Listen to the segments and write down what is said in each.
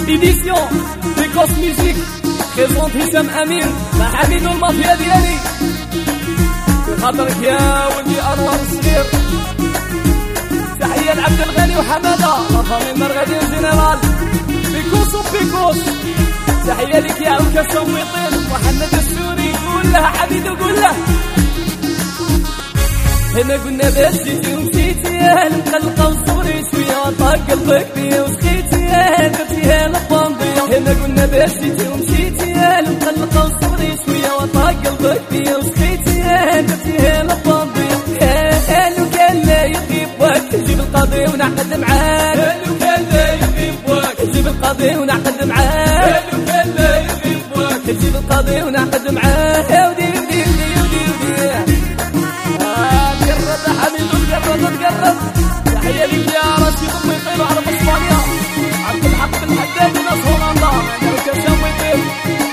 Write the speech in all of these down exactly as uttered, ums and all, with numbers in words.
إديسيون بريكوس ميوزيك بريزونت هشام أمين مع حميد والمافيا ديالي بخاطرك يا ولدي أنور الصغير. تحية لعبد الغني وحمادة لافامي مرغدين جينيرال بيكوس وبيكوس. تحية لك يا عكا سويطين محمد السوري قول له حميد وقول له هنا قلنا باش جيتي ومشيتي مقلقة وصوري شوية وطاق قلبك بيا وسخيتي درتيها للطنبية. هنا قلنا باش جيتي ومشيتي مقلقة وصوري شوية وطاق قلبك بيا وسخيتي درتيها للطنبية. لو كان لا يغيبك جيب القاضي ونعقد معاك. لو كان لا يغيبك جيب القاضي ونعقد معاك. لو كان لا يغيبك جيب القاضي ونعقد معاك. ودي ودي ودي ودي تقرب. تحية لك يا رشيد الميطيل وعرب اسبانيا عبد الحق الحداد وناس هولندا انا وكرشام ميطيل.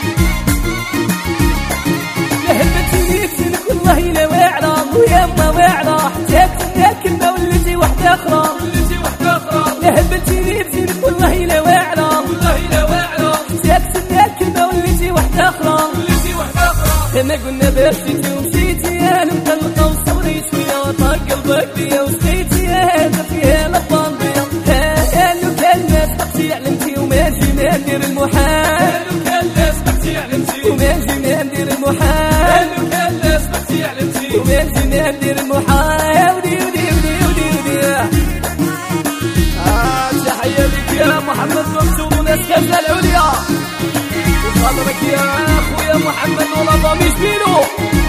لهبتي نفسك والله الا واعره ويما واعره حتى تنيا كلمه وليتي وحده اخرى وليتي وحده اخرى. لهبتي نفسك والله الا واعره والله الا واعره حتى تنيا كلمه وليتي وحده اخرى وليتي وحده اخرى. هنا قلنا باش جيتي ومشيتي انا مقلقه وصوري شويه وطاق قلبك بيا وسخيتي درتيها للطنبية. لو كان الناس بقتي علمتي وما جينا ندير المحال. لو كان الناس بقتي علمتي وما جينا ندير المحال. لو كان الناس بقتي علمتي وما جينا ندير المحال. ودي ودي ودي ودي ودي آه تحية لك يا محمد مكتوب وناس كازا العليا بخاطرك يا خويا محمد ولا ضميش بينو.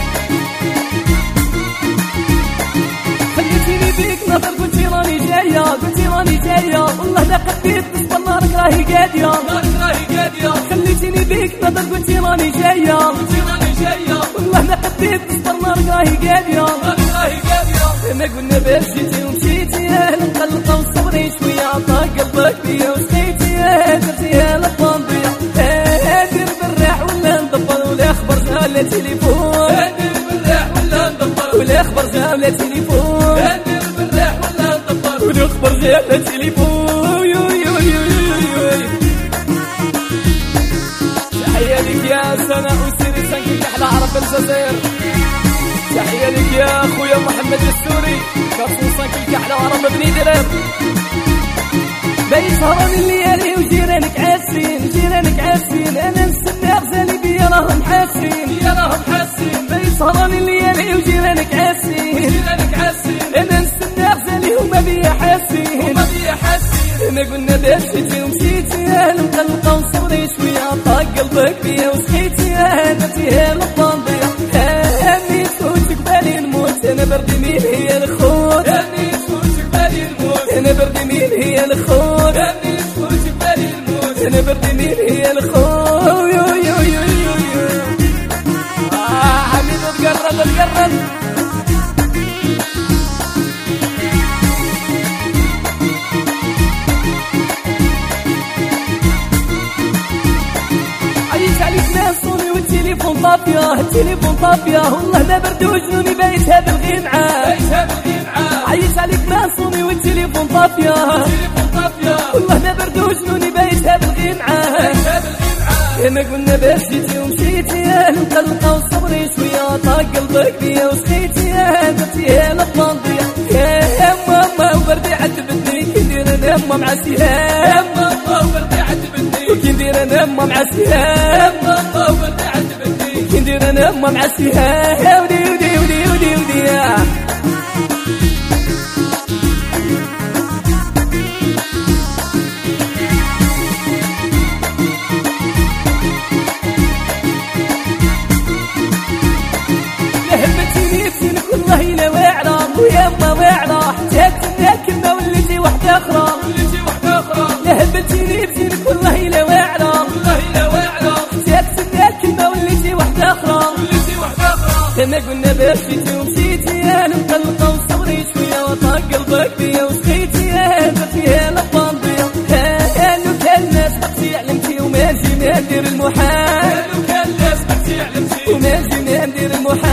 خليتيني بيك نظر قلتي راني جاية قلتي راني جاية والله لا قديت نصبر نارك راهي قادية نارك راهي قادية. خليتيني بيك نظر قلتي راني جاية قلتي راني جاية والله لا قديت نصبر نارك راهي قادية نارك راهي قادية. ما قلنا باش جيتي ومشيتي مقلقة وصبري شوية عطا قلبك بيا وسخيتي درتيها للطنبية. دير بالراح ولا ندبر ولا خبر جا ولا تليفون. دير بالراح ولا ندبر ولا خبر جا ولا تليفون. دير بالراح ولا ندبر ولا خبر جا ولا تليفون. يو يو يو يو. تحية لك يا سناء وسيري سانكي أحلى عرب الجزائر. تحية لك يا خويا محمد السوري كارسون سانكي أحلى عرب بني دراب. باي سهران الليالي وجيرانك عاسين جيرانك عاسين انا نستنى غزالي بيا راهم حاسين بيا راهم حاسين. باي سهران الليالي وجيرانك عاسين جيرانك عاسين انا نستنى غزالي هما بيا حاسين هما بيا حاسين. ما قلنا باش جيتي ومشيتي مقلقة وصبري شوية طاق قلبك بيا وسخيتي درتيها للطنبية. امي تفوتك بالي نموت انا بردي مين هي الخوت. امي تفوتك بالي نموت انا بردي مين هي الخوت. امي تفوتك بالي نموت انا بردي مين هي الخوت. يو يو يو يو يو. اه حميد تقرب تقرب. عيش عليك ناس صوني والتليفون طافية التليفون طافية والله ما برد وجنوني بايتها بالغي معاه بايتها بالغي معاه. عيش عليك ناس صوني والتليفون طافية التليفون طافية والله ما برد وجنوني بايتها بالغي معاه بايتها بالغي معاه. ما قلنا باش جيتي ومشيتي مقلقة وصبري شوية طاق قلبك بيا وسخيتي درتيها للطنبية. يا ماما وبردي عذبتني كي ندير انا ما معسيها. يا ماما وبردي عذبتني وكي ندير انا ما معسيها. يا ماما وبردي عذبتني كي ندير انا ما معسيها. ودي ودي ودي ودي ودي والله الا واعره ويما واعره حتى تنيا كلمه وليتي وحده اخرى وليتي وحده اخرى. لهبتيني بزينك والله الا واعره والله الا واعره حتى تنيا كلمه وليتي وحده اخرى وليتي وحده اخرى. ما قلنا باش جيتي ومشيتي انا مقلقه وصبري شويه وطاق قلبك بيا وسخيتي درتيها للطنبية. لو كان الناس بقتي علمتي وما جينا ندير المحال. لو كان الناس بقتي علمتي وما جينا ندير المحال.